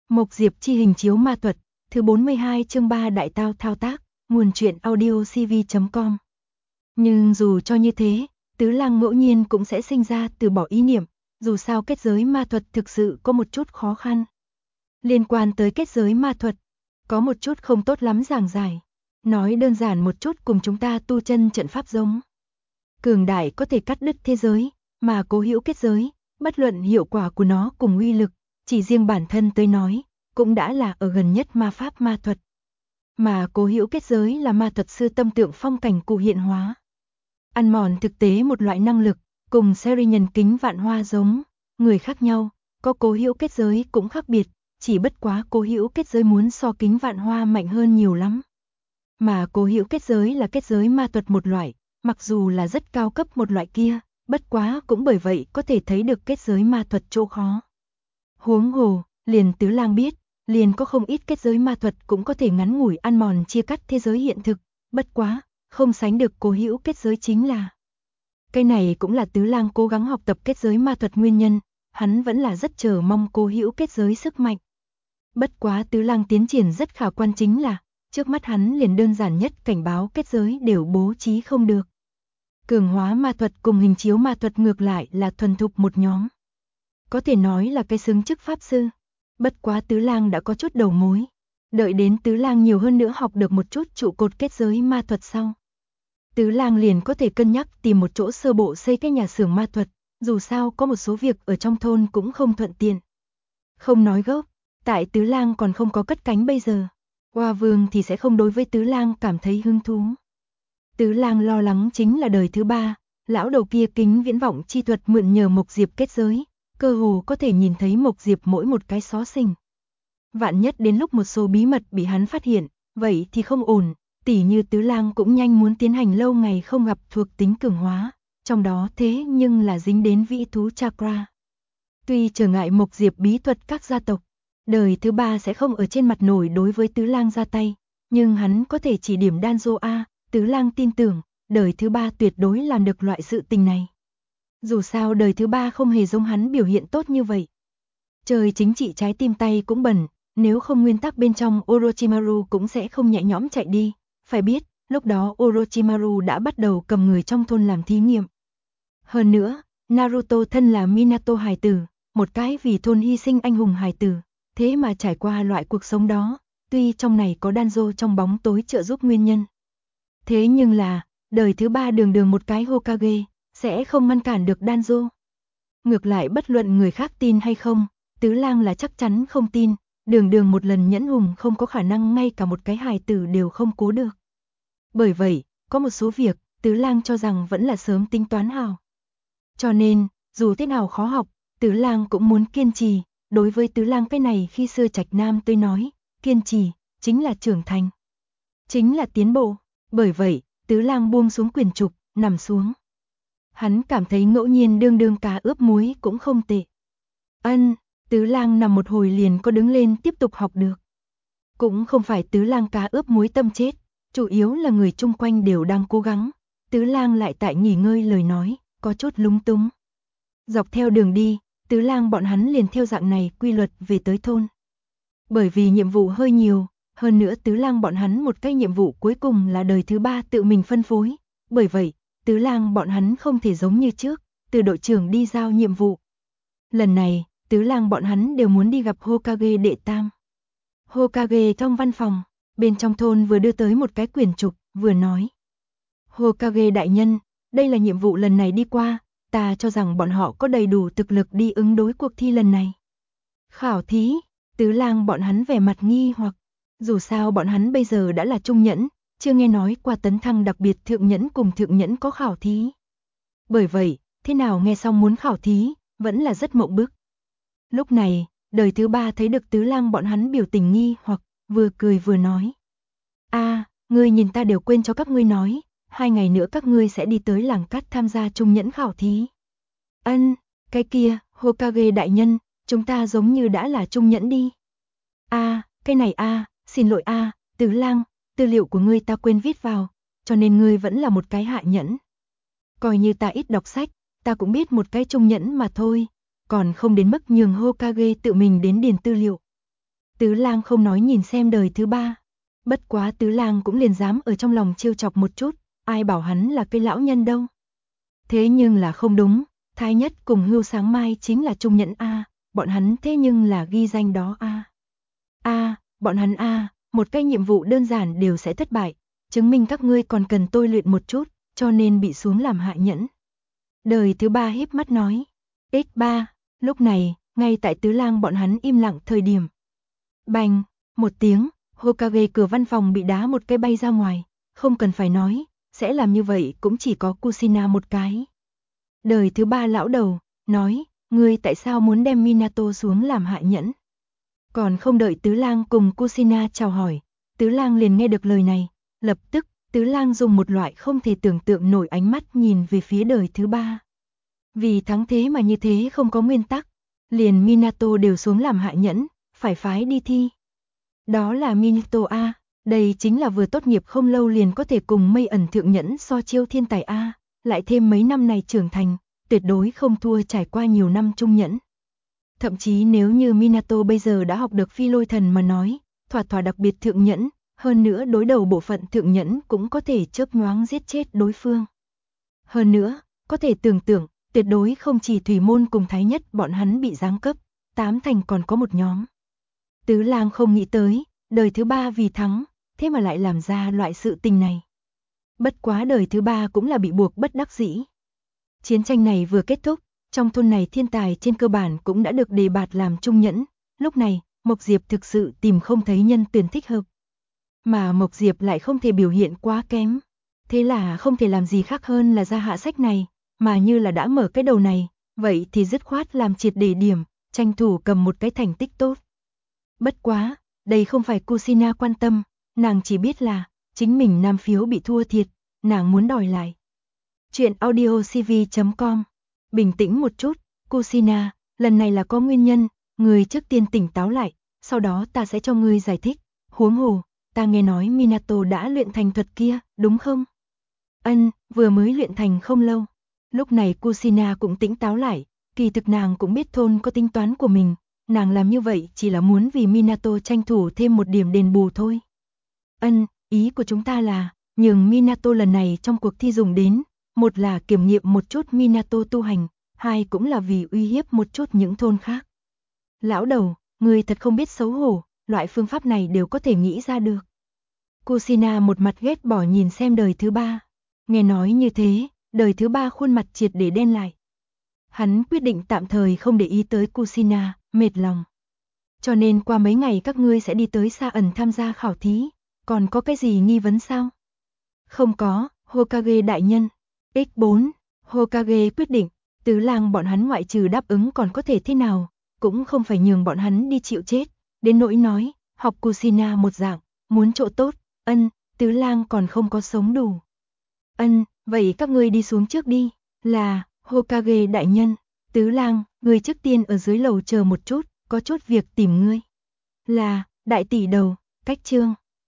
Mộc Diệp chi hình chiếu ma thuật, thứ 42 chương 3 đại tao thao tác, nguồn truyện audio cv.com. Nhưng dù cho như thế, Tứ Lang ngẫu nhiên cũng sẽ sinh ra từ bỏ ý niệm, dù sao kết giới ma thuật thực sự có một chút khó khăn. Liên quan tới kết giới ma thuật, có một chút không tốt lắm giảng giải. Nói đơn giản một chút cùng chúng ta tu chân trận pháp giống. Cường đại có thể cắt đứt thế giới, mà cố hữu kết giới, bất luận hiệu quả của nó cùng uy lực, chỉ riêng bản thân tới nói, cũng đã là ở gần nhất ma pháp ma thuật. Mà cố hữu kết giới là ma thuật sư tâm tượng phong cảnh cụ hiện hóa. Ăn mòn thực tế một loại năng lực, cùng series nhân kính vạn hoa giống, người khác nhau, có cố hữu kết giới cũng khác biệt, chỉ bất quá cố hữu kết giới muốn so kính vạn hoa mạnh hơn nhiều lắm. Mà cố hữu kết giới là kết giới ma thuật một loại, mặc dù là rất cao cấp một loại kia, bất quá cũng bởi vậy có thể thấy được kết giới ma thuật chỗ khó. Huống hồ, liền Tứ Lang biết, liền có không ít kết giới ma thuật cũng có thể ngắn ngủi ăn mòn chia cắt thế giới hiện thực, bất quá, không sánh được cố hữu kết giới chính là. Cái này cũng là Tứ Lang cố gắng học tập kết giới ma thuật nguyên nhân, hắn vẫn là rất chờ mong cố hữu kết giới sức mạnh. Bất quá Tứ Lang tiến triển rất khả quan chính là, trước mắt hắn liền đơn giản nhất cảnh báo kết giới đều bố trí không được. Cường hóa ma thuật cùng hình chiếu ma thuật ngược lại là thuần thục một nhóm. Có thể nói là cái xứng chức pháp sư. Bất quá Tứ Lang đã có chút đầu mối. Đợi đến Tứ Lang nhiều hơn nữa học được một chút trụ cột kết giới ma thuật sau. Tứ Lang liền có thể cân nhắc tìm một chỗ sơ bộ xây cái nhà xưởng ma thuật. Dù sao có một số việc ở trong thôn cũng không thuận tiện. Không nói gốc, tại Tứ Lang còn không có cất cánh bây giờ. Hoa Vương thì sẽ không đối với Tứ Lang cảm thấy hứng thú. Tứ Lang lo lắng chính là đời thứ ba, lão đầu kia kính viễn vọng chi thuật mượn nhờ Mộc Diệp kết giới, cơ hồ có thể nhìn thấy Mộc Diệp mỗi một cái xó xỉnh. Vạn nhất đến lúc một số bí mật bị hắn phát hiện, vậy thì không ổn, tỉ như Tứ Lang cũng nhanh muốn tiến hành lâu ngày không gặp thuộc tính cường hóa, trong đó thế nhưng là dính đến vĩ thú chakra. Tuy trở ngại Mộc Diệp bí thuật các gia tộc, đời thứ ba sẽ không ở trên mặt nổi đối với Tứ Lang ra tay, nhưng hắn có thể chỉ điểm Danzo A. Tứ Lang tin tưởng, đời thứ ba tuyệt đối làm được loại sự tình này. Dù sao đời thứ ba không hề giống hắn biểu hiện tốt như vậy. Trời chính trị trái tim tay cũng bẩn, nếu không nguyên tắc bên trong Orochimaru cũng sẽ không nhẹ nhõm chạy đi. Phải biết, lúc đó Orochimaru đã bắt đầu cầm người trong thôn làm thí nghiệm. Hơn nữa, Naruto thân là Minato hài tử, một cái vì thôn hy sinh anh hùng hài tử, thế mà trải qua loại cuộc sống đó, tuy trong này có Danzo trong bóng tối trợ giúp nguyên nhân. Thế nhưng là, đời thứ ba đường đường một cái Hokage, sẽ không ngăn cản được Danzo. Ngược lại bất luận người khác tin hay không, Tứ Lang là chắc chắn không tin, đường đường một lần nhẫn hùng không có khả năng ngay cả một cái hài tử đều không cố được. Bởi vậy, có một số việc, Tứ Lang cho rằng vẫn là sớm tính toán hào. Cho nên, dù thế nào khó học, Tứ Lang cũng muốn kiên trì, đối với Tứ Lang cái này khi xưa Trạch Nam tôi nói, kiên trì, chính là trưởng thành, chính là tiến bộ. Bởi vậy, Tứ Lang buông xuống quyền trục, nằm xuống. Hắn cảm thấy ngẫu nhiên đương đương cá ướp muối cũng không tệ. Tứ Lang nằm một hồi liền có đứng lên tiếp tục học được. Cũng không phải Tứ Lang cá ướp muối tâm chết, chủ yếu là người chung quanh đều đang cố gắng. Tứ Lang lại tại nghỉ ngơi lời nói, có chút lúng túng. Dọc theo đường đi, Tứ Lang bọn hắn liền theo dạng này quy luật về tới thôn. Bởi vì nhiệm vụ hơi nhiều, hơn nữa Tứ Lang bọn hắn một cái nhiệm vụ cuối cùng là đời thứ ba tự mình phân phối. Bởi vậy, Tứ Lang bọn hắn không thể giống như trước, từ đội trưởng đi giao nhiệm vụ. Lần này, Tứ Lang bọn hắn đều muốn đi gặp Hokage đệ tam. Hokage trong văn phòng, bên trong thôn vừa đưa tới một cái quyển trục, vừa nói. Hokage đại nhân, đây là nhiệm vụ lần này đi qua, ta cho rằng bọn họ có đầy đủ thực lực đi ứng đối cuộc thi lần này. Khảo thí, Tứ Lang bọn hắn vẻ mặt nghi hoặc, dù sao bọn hắn bây giờ đã là trung nhẫn, chưa nghe nói qua tấn thăng đặc biệt thượng nhẫn cùng thượng nhẫn có khảo thí. Bởi vậy, thế nào nghe xong muốn khảo thí, vẫn là rất mộng bức. Lúc này, đời thứ ba thấy được Tứ Lang bọn hắn biểu tình nghi hoặc, vừa cười vừa nói. Ngươi nhìn ta đều quên cho các ngươi nói, 2 ngày nữa các ngươi sẽ đi tới làng cát tham gia trung nhẫn khảo thí. Cái kia, Hokage đại nhân, chúng ta giống như đã là trung nhẫn đi. Cái này xin lỗi Tứ Lang, tư liệu của ngươi ta quên viết vào, cho nên ngươi vẫn là một cái hạ nhẫn. Coi như ta ít đọc sách, ta cũng biết một cái trung nhẫn mà thôi, còn không đến mức nhường Hokage tự mình đến điền tư liệu. Tứ Lang không nói nhìn xem đời thứ ba. Bất quá Tứ Lang cũng liền dám ở trong lòng trêu chọc một chút, ai bảo hắn là cái lão nhân đâu. Thế nhưng là không đúng, Thái Nhất cùng Hưu Sáng Mai chính là trung nhẫn A, bọn hắn thế nhưng là ghi danh đó A. Bọn hắn một cái nhiệm vụ đơn giản đều sẽ thất bại, chứng minh các ngươi còn cần tôi luyện một chút, cho nên bị xuống làm hạ nhẫn. Đời thứ ba híp mắt nói. X3, lúc này, ngay tại Tứ Lang bọn hắn im lặng thời điểm. Bành, một tiếng, Hokage cửa văn phòng bị đá một cái bay ra ngoài, không cần phải nói, sẽ làm như vậy cũng chỉ có Kushina một cái. Đời thứ ba lão đầu, nói, ngươi tại sao muốn đem Minato xuống làm hạ nhẫn? Còn không đợi Tứ Lang cùng Kushina chào hỏi, Tứ Lang liền nghe được lời này, lập tức, Tứ Lang dùng một loại không thể tưởng tượng nổi ánh mắt nhìn về phía đời thứ ba. Vì thắng thế mà như thế không có nguyên tắc, liền Minato đều xuống làm hạ nhẫn, phải phái đi thi. Đó là Minato A, đây chính là vừa tốt nghiệp không lâu liền có thể cùng Mây Ẩn thượng nhẫn so chiêu thiên tài A, lại thêm mấy năm này trưởng thành, tuyệt đối không thua trải qua nhiều năm trung nhẫn. Thậm chí nếu như Minato bây giờ đã học được phi lôi thần mà nói, thỏa đặc biệt thượng nhẫn, hơn nữa đối đầu bộ phận thượng nhẫn cũng có thể chớp nhoáng giết chết đối phương. Hơn nữa, có thể tưởng tượng, tuyệt đối không chỉ Thủy Môn cùng Thái Nhất bọn hắn bị giáng cấp, 8 thành còn có một nhóm. Tứ Lang không nghĩ tới, đời thứ ba vì thắng, thế mà lại làm ra loại sự tình này. Bất quá đời thứ ba cũng là bị buộc bất đắc dĩ. Chiến tranh này vừa kết thúc, trong thôn này thiên tài trên cơ bản cũng đã được đề bạt làm trung nhẫn, lúc này, Mộc Diệp thực sự tìm không thấy nhân tuyển thích hợp. Mà Mộc Diệp lại không thể biểu hiện quá kém, thế là không thể làm gì khác hơn là ra hạ sách này, mà như là đã mở cái đầu này, vậy thì dứt khoát làm triệt để điểm, tranh thủ cầm một cái thành tích tốt. Bất quá, đây không phải Kushina quan tâm, nàng chỉ biết là, chính mình nam phiếu bị thua thiệt, nàng muốn đòi lại. Chuyện audio cv.com. Bình tĩnh một chút, Kushina, lần này là có nguyên nhân, người trước tiên tỉnh táo lại, sau đó ta sẽ cho ngươi giải thích. Huống hồ, ta nghe nói Minato đã luyện thành thuật kia, đúng không? Vừa mới luyện thành không lâu. Lúc này Kushina cũng tỉnh táo lại, kỳ thực nàng cũng biết thôn có tính toán của mình, nàng làm như vậy chỉ là muốn vì Minato tranh thủ thêm một điểm đền bù thôi. Ý của chúng ta là, nhường Minato lần này trong cuộc thi dùng đến, một là kiểm nghiệm một chút Minato tu hành, hai cũng là vì uy hiếp một chút những thôn khác. Lão đầu, ngươi thật không biết xấu hổ, loại phương pháp này đều có thể nghĩ ra được. Kushina một mặt ghét bỏ nhìn xem đời thứ ba. Nghe nói như thế, đời thứ ba khuôn mặt triệt để đen lại. Hắn quyết định tạm thời không để ý tới Kushina, mệt lòng. Cho nên qua mấy ngày các ngươi sẽ đi tới Sa Ẩn tham gia khảo thí, còn có cái gì nghi vấn sao? Không có, Hokage đại nhân. X4, Hokage quyết định, Tứ Lang bọn hắn ngoại trừ đáp ứng còn có thể thế nào, cũng không phải nhường bọn hắn đi chịu chết, đến nỗi nói, học Kushina một dạng, muốn chỗ tốt, Tứ Lang còn không có sống đủ. Vậy các ngươi đi xuống trước đi, là, Hokage đại nhân, Tứ Lang, ngươi trước tiên ở dưới lầu chờ một chút, có chút việc tìm ngươi. Là, đại tỷ đầu, cách chương.